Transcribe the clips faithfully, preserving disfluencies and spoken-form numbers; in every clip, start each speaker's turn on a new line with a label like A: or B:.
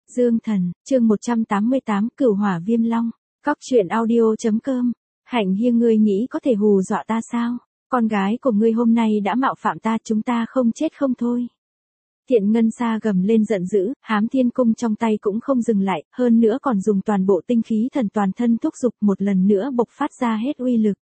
A: Dương Thần, chương một trăm tám mươi tám, Cửu Hỏa Viêm Long. Cóc truyện audio.com. Hạnh Hiên, ngươi nghĩ có thể hù dọa ta sao? Con gái của ngươi hôm nay đã mạo phạm ta, chúng ta không chết không thôi. Tiện Ngân Sa gầm lên giận dữ, Hám Thiên Cung trong tay cũng không dừng lại, hơn nữa còn dùng toàn bộ tinh khí thần toàn thân thúc giục một lần nữa bộc phát ra hết uy lực.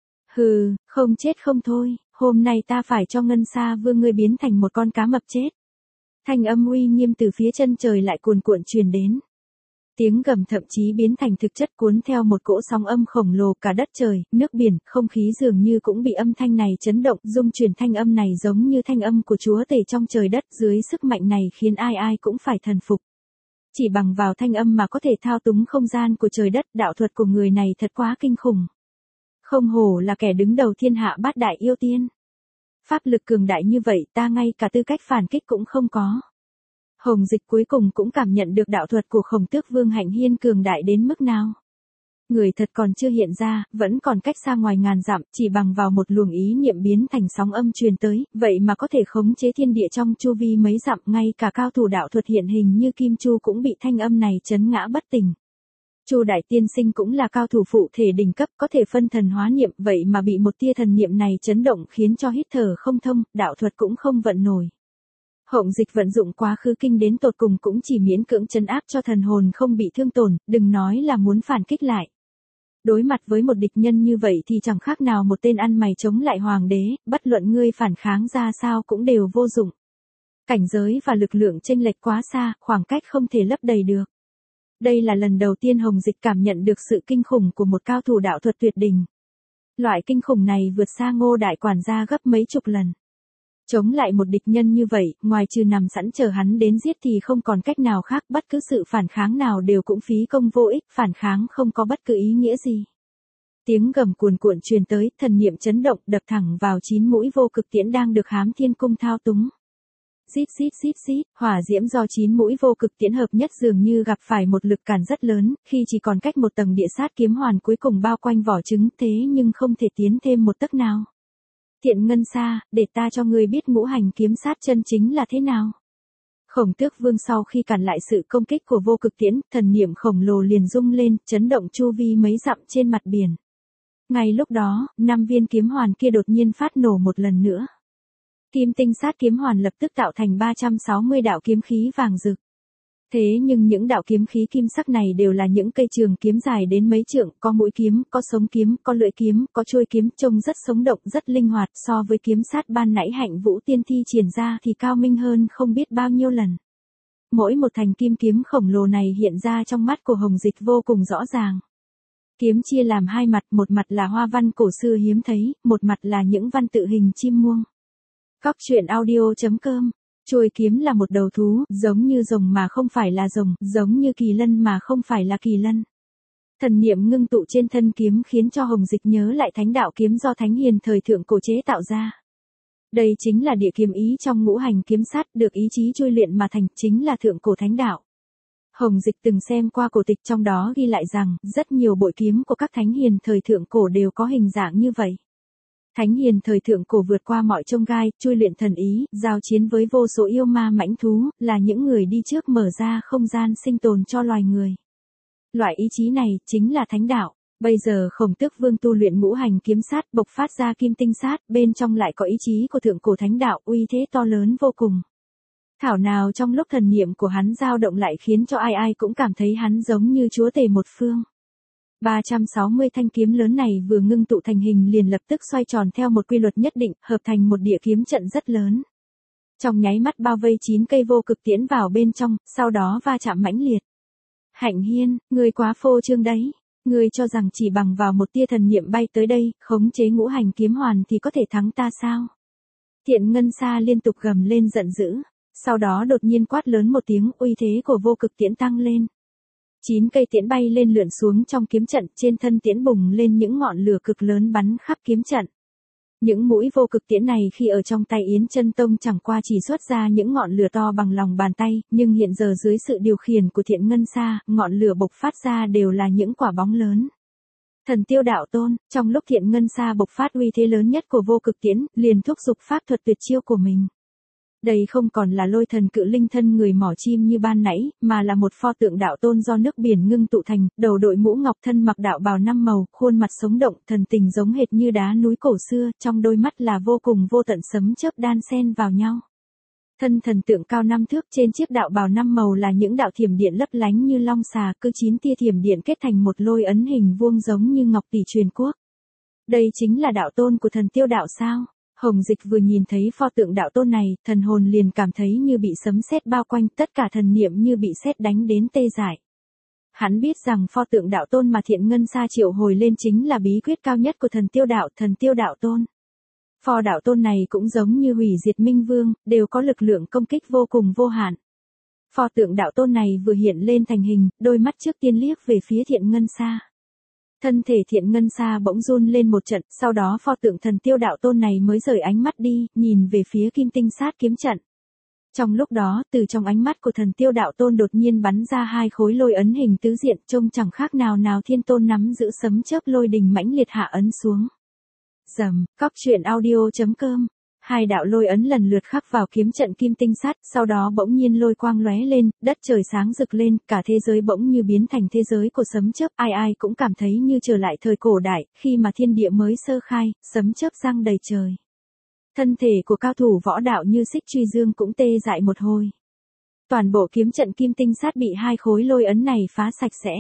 A: Hừ, không chết không thôi, hôm nay ta phải cho Ngân Sa Vương ngươi biến thành một con cá mập chết. Thanh âm uy nghiêm từ phía chân trời lại cuồn cuộn truyền đến. Tiếng gầm thậm chí biến thành thực chất, cuốn theo một cỗ sóng âm khổng lồ, cả đất trời, nước biển, không khí dường như cũng bị âm thanh này chấn động, dung truyền thanh âm này giống như thanh âm của Chúa Tể trong trời đất, dưới sức mạnh này khiến ai ai cũng phải thần phục. Chỉ bằng vào thanh âm mà có thể thao túng không gian của trời đất, đạo thuật của người này thật quá kinh khủng. Không hổ là kẻ đứng đầu thiên hạ bát đại yêu tiên. Pháp lực cường đại như vậy, ta ngay cả tư cách phản kích cũng không có. Hồng Dịch cuối cùng cũng cảm nhận được đạo thuật của Khổng Tước Vương Hạnh Hiên cường đại đến mức nào. Người thật còn chưa hiện ra, vẫn còn cách xa ngoài ngàn dặm, chỉ bằng vào một luồng ý niệm biến thành sóng âm truyền tới, vậy mà có thể khống chế thiên địa trong chu vi mấy dặm, ngay cả cao thủ đạo thuật hiện hình như Kim Chu cũng bị thanh âm này chấn ngã bất tỉnh. Chu Đại Tiên Sinh cũng là cao thủ phụ thể đỉnh cấp, có thể phân thần hóa niệm, vậy mà bị một tia thần niệm này chấn động khiến cho hít thở không thông, đạo thuật cũng không vận nổi. Hồng Dịch vận dụng quá khứ kinh đến tột cùng cũng chỉ miễn cưỡng trấn áp cho thần hồn không bị thương tổn, đừng nói là muốn phản kích lại. Đối mặt với một địch nhân như vậy thì chẳng khác nào một tên ăn mày chống lại hoàng đế, bất luận ngươi phản kháng ra sao cũng đều vô dụng. Cảnh giới và lực lượng chênh lệch quá xa, khoảng cách không thể lấp đầy được. Đây là lần đầu tiên Hồng Dịch cảm nhận được sự kinh khủng của một cao thủ đạo thuật tuyệt đỉnh. Loại kinh khủng này vượt xa Ngô đại quản gia gấp mấy chục lần. Chống lại một địch nhân như vậy, ngoài trừ nằm sẵn chờ hắn đến giết thì không còn cách nào khác, bất cứ sự phản kháng nào đều cũng phí công vô ích, phản kháng không có bất cứ ý nghĩa gì. Tiếng gầm cuồn cuộn truyền tới, thần niệm chấn động, đập thẳng vào chín mũi vô cực tiễn đang được Hám Thiên Cung thao túng. Xít xít xít xít, hỏa diễm do chín mũi vô cực tiễn hợp nhất dường như gặp phải một lực cản rất lớn, khi chỉ còn cách một tầng địa sát kiếm hoàn cuối cùng bao quanh vỏ trứng, thế nhưng không thể tiến thêm một tấc nào. Tiện Ngân Sa, để ta cho ngươi biết ngũ hành kiếm sát chân chính là thế nào. Khổng Tước Vương sau khi cản lại sự công kích của vô cực tiễn, thần niệm khổng lồ liền rung lên, chấn động chu vi mấy dặm trên mặt biển. Ngay lúc đó, năm viên kiếm hoàn kia đột nhiên phát nổ một lần nữa. Kim tinh sát kiếm hoàn lập tức tạo thành ba trăm sáu mươi đạo kiếm khí vàng rực. Thế nhưng những đạo kiếm khí kim sắc này đều là những cây trường kiếm dài đến mấy trượng, có mũi kiếm, có sống kiếm, có lưỡi kiếm, có chuôi kiếm, trông rất sống động, rất linh hoạt, so với kiếm sát ban nãy Hạnh Vũ Tiên thi triển ra thì cao minh hơn không biết bao nhiêu lần. Mỗi một thành kim kiếm khổng lồ này hiện ra trong mắt của Hồng Dịch vô cùng rõ ràng. Kiếm chia làm hai mặt, một mặt là hoa văn cổ xưa hiếm thấy, một mặt là những văn tự hình chim muông. Cóc truyện audio.com. Chuôi kiếm là một đầu thú, giống như rồng mà không phải là rồng, giống như kỳ lân mà không phải là kỳ lân. Thần niệm ngưng tụ trên thân kiếm khiến cho Hồng Dịch nhớ lại thánh đạo kiếm do Thánh Hiền thời thượng cổ chế tạo ra. Đây chính là địa kiếm ý trong ngũ hành kiếm sát, được ý chí chui luyện mà thành, chính là thượng cổ thánh đạo. Hồng Dịch từng xem qua cổ tịch, trong đó ghi lại rằng, rất nhiều bội kiếm của các Thánh Hiền thời thượng cổ đều có hình dạng như vậy. Thánh Hiền thời thượng cổ vượt qua mọi chông gai, chui luyện thần ý, giao chiến với vô số yêu ma mãnh thú, là những người đi trước mở ra không gian sinh tồn cho loài người. Loại ý chí này chính là thánh đạo. Bây giờ Khổng Tước Vương tu luyện ngũ hành kiếm sát, bộc phát ra kim tinh sát, bên trong lại có ý chí của thượng cổ thánh đạo, uy thế to lớn vô cùng. Thảo nào trong lúc thần niệm của hắn dao động lại khiến cho ai ai cũng cảm thấy hắn giống như chúa tể một phương. ba trăm sáu mươi thanh kiếm lớn này vừa ngưng tụ thành hình liền lập tức xoay tròn theo một quy luật nhất định, hợp thành một địa kiếm trận rất lớn. Trong nháy mắt bao vây chín cây vô cực tiễn vào bên trong, sau đó va chạm mãnh liệt. Hạnh Hiên, ngươi quá phô trương đấy. Ngươi cho rằng chỉ bằng vào một tia thần niệm bay tới đây, khống chế ngũ hành kiếm hoàn thì có thể thắng ta sao? Tiện Ngân Sa liên tục gầm lên giận dữ, sau đó đột nhiên quát lớn một tiếng, uy thế của vô cực tiễn tăng lên. Chín cây tiễn bay lên lượn xuống trong kiếm trận, trên thân tiễn bùng lên những ngọn lửa cực lớn bắn khắp kiếm trận. Những mũi vô cực tiễn này khi ở trong tay Yến Chân Tông chẳng qua chỉ xuất ra những ngọn lửa to bằng lòng bàn tay, nhưng hiện giờ dưới sự điều khiển của Thiện Ngân Sa, ngọn lửa bộc phát ra đều là những quả bóng lớn. Thần Tiêu Đạo Tôn, trong lúc Thiện Ngân Sa bộc phát uy thế lớn nhất của vô cực tiễn, liền thúc giục pháp thuật tuyệt chiêu của mình. Đây không còn là lôi thần cự linh thân người mỏ chim như ban nãy, mà là một pho tượng đạo tôn do nước biển ngưng tụ thành, đầu đội mũ ngọc, thân mặc đạo bào năm màu, khuôn mặt sống động, thần tình giống hệt như đá núi cổ xưa, trong đôi mắt là vô cùng vô tận sấm chớp đan xen vào nhau. Thân thần tượng cao năm thước, trên chiếc đạo bào năm màu là những đạo thiểm điện lấp lánh như long xà, cứ chín tia thiểm điện kết thành một lôi ấn hình vuông giống như ngọc tỷ truyền quốc. Đây chính là đạo tôn của thần Tiêu đạo sao? Hồng Dịch vừa nhìn thấy pho tượng đạo tôn này, thần hồn liền cảm thấy như bị sấm sét bao quanh, tất cả thần niệm như bị sét đánh đến tê dại. Hắn biết rằng pho tượng đạo tôn mà Thiện Ngân Sa triệu hồi lên chính là bí quyết cao nhất của thần Tiêu đạo, thần Tiêu đạo tôn. Pho đạo tôn này cũng giống như hủy diệt minh vương, đều có lực lượng công kích vô cùng vô hạn. Pho tượng đạo tôn này vừa hiện lên thành hình, đôi mắt trước tiên liếc về phía Thiện Ngân Sa. Thân thể Thiện Ngân Sa bỗng run lên một trận, sau đó pho tượng thần Tiêu đạo tôn này mới rời ánh mắt đi, nhìn về phía Kim Tinh Sát kiếm trận. Trong lúc đó, từ trong ánh mắt của thần Tiêu đạo tôn đột nhiên bắn ra hai khối lôi ấn hình tứ diện, trông chẳng khác nào nào thiên tôn nắm giữ sấm chớp lôi đình mãnh liệt hạ ấn xuống. Rầm, cóc truyện audio chấm com. Hai đạo lôi ấn lần lượt khắc vào kiếm trận Kim Tinh Sát, sau đó bỗng nhiên lôi quang lóe lên, đất trời sáng rực lên, cả thế giới bỗng như biến thành thế giới của sấm chớp, ai ai cũng cảm thấy như trở lại thời cổ đại, khi mà thiên địa mới sơ khai, sấm chớp giăng đầy trời. Thân thể của cao thủ võ đạo như Xích Truy Dương cũng tê dại một hồi. Toàn bộ kiếm trận Kim Tinh Sát bị hai khối lôi ấn này phá sạch sẽ.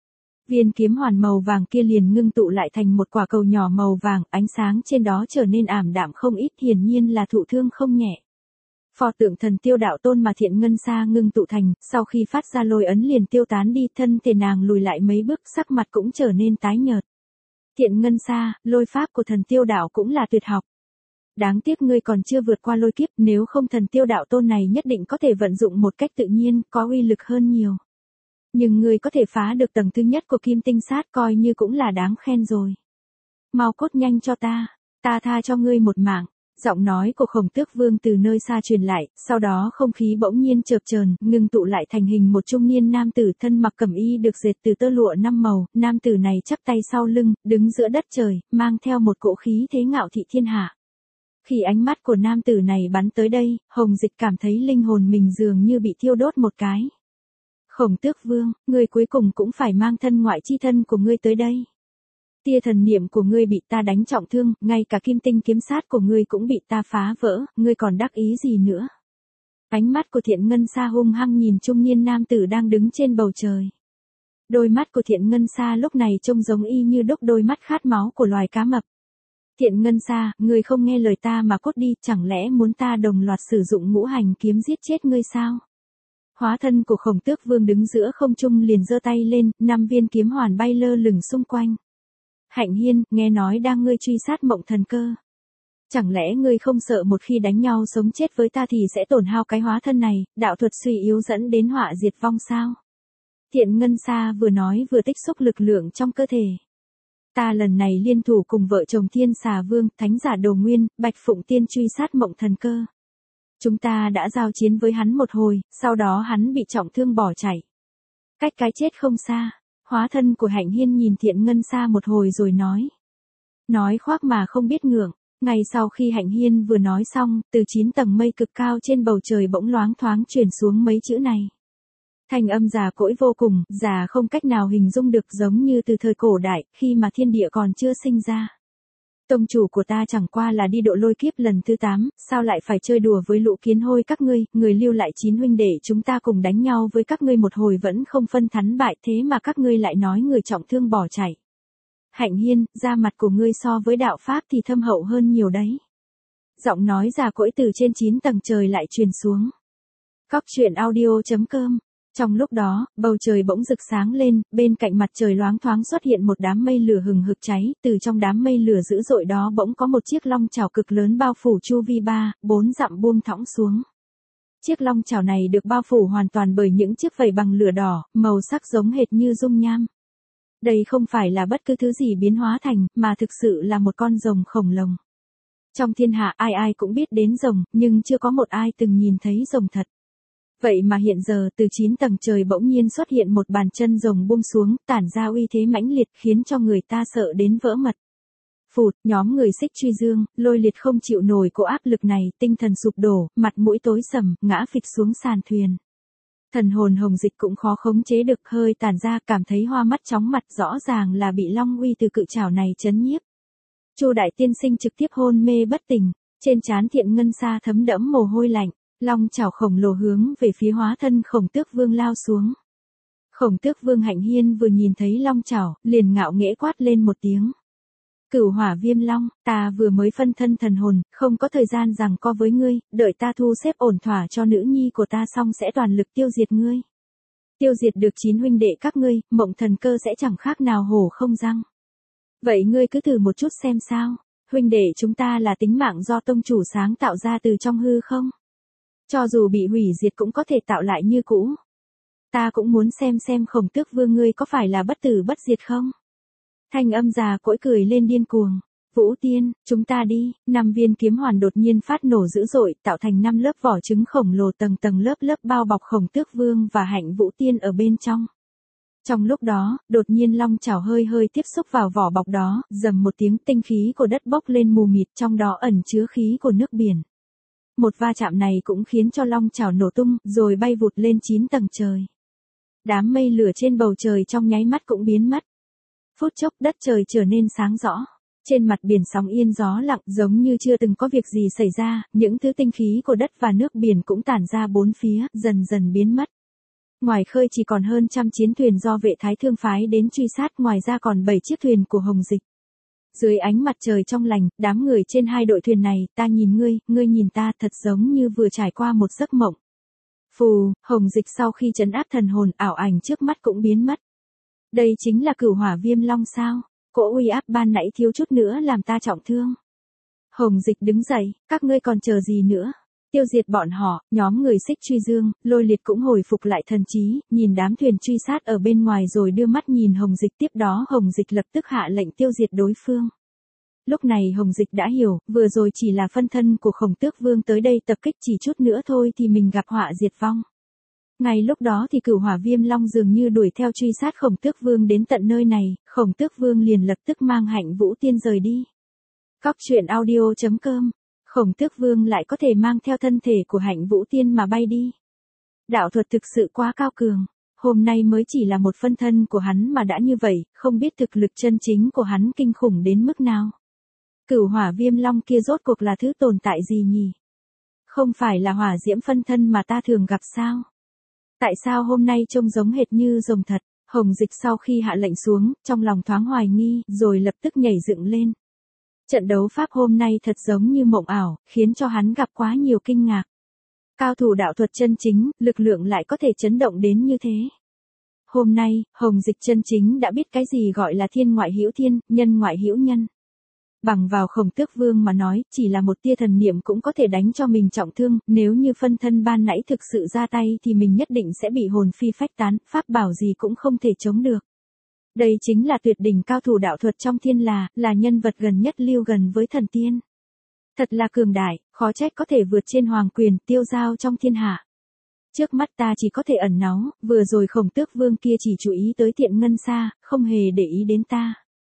A: Viên kiếm hoàn màu vàng kia liền ngưng tụ lại thành một quả cầu nhỏ màu vàng, ánh sáng trên đó trở nên ảm đạm không ít, hiển nhiên là thụ thương không nhẹ. Pho tượng thần Tiêu đạo tôn mà Thiện Ngân Sa ngưng tụ thành, sau khi phát ra lôi ấn liền tiêu tán đi, thân thể nàng lùi lại mấy bước, sắc mặt cũng trở nên tái nhợt. Thiện Ngân Sa, lôi pháp của thần Tiêu đạo cũng là tuyệt học. Đáng tiếc ngươi còn chưa vượt qua lôi kiếp, nếu không thần Tiêu đạo tôn này nhất định có thể vận dụng một cách tự nhiên, có uy lực hơn nhiều. Nhưng ngươi có thể phá được tầng thứ nhất của Kim Tinh Sát coi như cũng là đáng khen rồi. Mau cốt nhanh cho ta, ta tha cho ngươi một mạng. Giọng nói của Khổng Tước Vương từ nơi xa truyền lại, sau đó không khí bỗng nhiên chợp chờn, ngưng tụ lại thành hình một trung niên nam tử thân mặc cẩm y được dệt từ tơ lụa năm màu, nam tử này chắp tay sau lưng, đứng giữa đất trời, mang theo một cỗ khí thế ngạo thị thiên hạ. Khi ánh mắt của nam tử này bắn tới đây, Hồng Dịch cảm thấy linh hồn mình dường như bị thiêu đốt một cái. Khổng Tước Vương, ngươi cuối cùng cũng phải mang thân ngoại chi thân của ngươi tới đây. Tia thần niệm của ngươi bị ta đánh trọng thương, ngay cả kim tinh kiếm sát của ngươi cũng bị ta phá vỡ, ngươi còn đắc ý gì nữa? Ánh mắt của Thiện Ngân Sa hung hăng nhìn trung niên nam tử đang đứng trên bầu trời. Đôi mắt của Thiện Ngân Sa lúc này trông giống y như đúc đôi mắt khát máu của loài cá mập. Thiện Ngân Sa, ngươi không nghe lời ta mà cút đi, chẳng lẽ muốn ta đồng loạt sử dụng ngũ hành kiếm giết chết ngươi sao? Hóa thân của Khổng Tước Vương đứng giữa không trung liền giơ tay lên, năm viên kiếm hoàn bay lơ lửng xung quanh. Hạnh Hiên, nghe nói đang ngươi truy sát Mộng Thần Cơ. Chẳng lẽ ngươi không sợ một khi đánh nhau sống chết với ta thì sẽ tổn hao cái hóa thân này, đạo thuật suy yếu dẫn đến họa diệt vong sao? Thiện Ngân Sa vừa nói vừa tích xúc lực lượng trong cơ thể. Ta lần này liên thủ cùng vợ chồng Thiên Xà Vương, Thánh giả Đồ Nguyên, Bạch Phụng Tiên truy sát Mộng Thần Cơ. Chúng ta đã giao chiến với hắn một hồi, sau đó hắn bị trọng thương bỏ chạy. Cách cái chết không xa, hóa thân của Hạnh Hiên nhìn Thiện Ngân Sa một hồi rồi nói. Nói khoác mà không biết ngượng, ngay sau khi Hạnh Hiên vừa nói xong, từ chín tầng mây cực cao trên bầu trời bỗng loáng thoáng truyền xuống mấy chữ này. Thanh âm già cỗi vô cùng, già không cách nào hình dung được, giống như từ thời cổ đại, khi mà thiên địa còn chưa sinh ra. Tông chủ của ta chẳng qua là đi độ lôi kiếp lần thứ tám, sao lại phải chơi đùa với lũ kiến hôi các ngươi, người lưu lại chín huynh đệ chúng ta cùng đánh nhau với các ngươi một hồi vẫn không phân thắng bại, thế mà các ngươi lại nói người trọng thương bỏ chạy. Hạnh Hiên, da mặt của ngươi so với đạo pháp thì thâm hậu hơn nhiều đấy. Giọng nói già cỗi từ trên chín tầng trời lại truyền xuống. Cóc truyện audio chấm com. Trong lúc đó, bầu trời bỗng rực sáng lên, bên cạnh mặt trời loáng thoáng xuất hiện một đám mây lửa hừng hực cháy, từ trong đám mây lửa dữ dội đó bỗng có một chiếc long chảo cực lớn bao phủ chu vi ba, bốn dặm buông thõng xuống. Chiếc long chảo này được bao phủ hoàn toàn bởi những chiếc vảy bằng lửa đỏ, màu sắc giống hệt như dung nham. Đây không phải là bất cứ thứ gì biến hóa thành, mà thực sự là một con rồng khổng lồ. Trong thiên hạ ai ai cũng biết đến rồng, nhưng chưa có một ai từng nhìn thấy rồng thật. Vậy mà hiện giờ từ chín tầng trời bỗng nhiên xuất hiện một bàn chân rồng buông xuống, tản ra uy thế mãnh liệt khiến cho người ta sợ đến vỡ mật. Phụt, nhóm người Xích Truy Dương, Lôi Liệt không chịu nổi cỗ áp lực này, tinh thần sụp đổ, mặt mũi tối sầm, ngã phịch xuống sàn thuyền. Thần hồn Hồng Dịch cũng khó khống chế được, hơi tản ra, cảm thấy hoa mắt chóng mặt, rõ ràng là bị long uy từ cự trảo này chấn nhiếp. Chu đại tiên sinh trực tiếp hôn mê bất tỉnh, trên trán Thiện Ngân Sa thấm đẫm mồ hôi lạnh, long chảo khổng lồ hướng về phía hóa thân Khổng Tước Vương lao xuống. Khổng Tước Vương Hạnh Hiên vừa nhìn thấy long chảo, liền ngạo nghễ quát lên một tiếng. Cửu Hỏa Viêm Long, ta vừa mới phân thân thần hồn, không có thời gian giằng co với ngươi, đợi ta thu xếp ổn thỏa cho nữ nhi của ta xong sẽ toàn lực tiêu diệt ngươi. Tiêu diệt được chín huynh đệ các ngươi, Mộng Thần Cơ sẽ chẳng khác nào hổ không răng. Vậy ngươi cứ thử một chút xem sao, huynh đệ chúng ta là tính mạng do tông chủ sáng tạo ra từ trong hư không? Cho dù bị hủy diệt cũng có thể tạo lại như cũ. Ta cũng muốn xem xem Khổng Tước Vương ngươi có phải là bất tử bất diệt không? Thanh âm già cỗi cười lên điên cuồng. Vũ Tiên, chúng ta đi. Năm viên kiếm hoàn đột nhiên phát nổ dữ dội, tạo thành năm lớp vỏ trứng khổng lồ tầng tầng lớp lớp bao bọc Khổng Tước Vương và Hạnh Vũ Tiên ở bên trong. Trong lúc đó, đột nhiên long chảo hơi hơi tiếp xúc vào vỏ bọc đó, rầm một tiếng, tinh khí của đất bốc lên mù mịt, trong đó ẩn chứa khí của nước biển. Một va chạm này cũng khiến cho long chảo nổ tung, rồi bay vụt lên chín tầng trời. Đám mây lửa trên bầu trời trong nháy mắt cũng biến mất. Phút chốc đất trời trở nên sáng rõ. Trên mặt biển sóng yên gió lặng, giống như chưa từng có việc gì xảy ra, những thứ tinh khí của đất và nước biển cũng tản ra bốn phía, dần dần biến mất. Ngoài khơi chỉ còn hơn trăm chiến thuyền do vệ Thái Thương phái đến truy sát, ngoài ra còn bảy chiếc thuyền của Hồng Dịch. Dưới ánh mặt trời trong lành, đám người trên hai đội thuyền này, ta nhìn ngươi, ngươi nhìn ta, thật giống như vừa trải qua một giấc mộng. Phù, Hồng Dịch sau khi trấn áp thần hồn, ảo ảnh trước mắt cũng biến mất. Đây chính là Cửu Hỏa Viêm Long sao? Cỗ uy áp ban nãy thiếu chút nữa làm ta trọng thương. Hồng Dịch đứng dậy, các ngươi còn chờ gì nữa? Tiêu diệt bọn họ. Nhóm người Xích Truy Dương, Lôi Liệt cũng hồi phục lại thần trí, nhìn đám thuyền truy sát ở bên ngoài rồi đưa mắt nhìn Hồng Dịch, tiếp đó Hồng Dịch lập tức hạ lệnh tiêu diệt đối phương. Lúc này Hồng Dịch đã hiểu, vừa rồi chỉ là phân thân của Khổng Tước Vương tới đây tập kích, chỉ chút nữa thôi thì mình gặp họa diệt vong. Ngay lúc đó thì Cửu Hỏa Viêm Long dường như đuổi theo truy sát Khổng Tước Vương đến tận nơi này, Khổng Tước Vương liền lập tức mang Hạnh Vũ Tiên rời đi. Cóc truyện audio chấm com. Khổng Tước Vương lại có thể mang theo thân thể của Hạnh Vũ Tiên mà bay đi. Đạo thuật thực sự quá cao cường, hôm nay mới chỉ là một phân thân của hắn mà đã như vậy, không biết thực lực chân chính của hắn kinh khủng đến mức nào. Cửu Hỏa Viêm Long kia rốt cuộc là thứ tồn tại gì nhỉ? Không phải là hỏa diễm phân thân mà ta thường gặp sao? Tại sao hôm nay trông giống hệt như rồng thật? Hồng Dịch sau khi hạ lệnh xuống, trong lòng thoáng hoài nghi, rồi lập tức nhảy dựng lên. Trận đấu pháp hôm nay thật giống như mộng ảo, khiến cho hắn gặp quá nhiều kinh ngạc. Cao thủ đạo thuật chân chính, lực lượng lại có thể chấn động đến như thế. Hôm nay, Hồng Dịch chân chính đã biết cái gì gọi là thiên ngoại hữu thiên, nhân ngoại hữu nhân. Bằng vào Khổng Tước Vương mà nói, chỉ là một tia thần niệm cũng có thể đánh cho mình trọng thương, nếu như phân thân ban nãy thực sự ra tay thì mình nhất định sẽ bị hồn phi phách tán, pháp bảo gì cũng không thể chống được. Đây chính là tuyệt đỉnh cao thủ đạo thuật trong thiên là, là nhân vật gần nhất lưu gần với thần tiên. Thật là cường đại, khó trách có thể vượt trên hoàng quyền, tiêu giao trong thiên hạ. Trước mắt ta chỉ có thể ẩn náu, vừa rồi Khổng Tước Vương kia chỉ chú ý tới Thiện Ngân Sa, không hề để ý đến ta.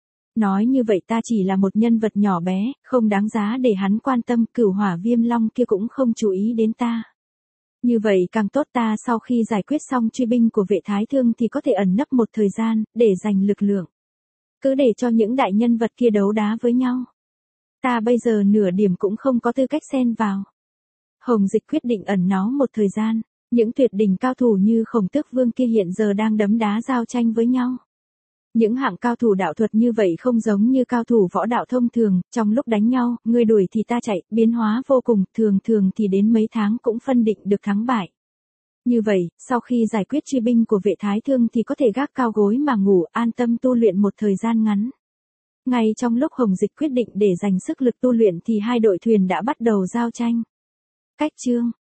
A: Nói như vậy ta chỉ là một nhân vật nhỏ bé, không đáng giá để hắn quan tâm, Cửu Hỏa Viêm Long kia cũng không chú ý đến ta. Như vậy càng tốt, ta sau khi giải quyết xong truy binh của vệ Thái Thương thì có thể ẩn nấp một thời gian, để giành lực lượng. Cứ để cho những đại nhân vật kia đấu đá với nhau. Ta bây giờ nửa điểm cũng không có tư cách xen vào. Hồng Dịch quyết định ẩn náu một thời gian, những tuyệt đỉnh cao thủ như Khổng Tước Vương kia hiện giờ đang đấm đá giao tranh với nhau. Những hạng cao thủ đạo thuật như vậy không giống như cao thủ võ đạo thông thường, trong lúc đánh nhau, người đuổi thì ta chạy, biến hóa vô cùng, thường thường thì đến mấy tháng cũng phân định được thắng bại. Như vậy, sau khi giải quyết truy binh của vệ Thái Thương thì có thể gác cao gối mà ngủ, an tâm tu luyện một thời gian ngắn. Ngay trong lúc Hồng Dịch quyết định để dành sức lực tu luyện thì hai đội thuyền đã bắt đầu giao tranh. Cách chương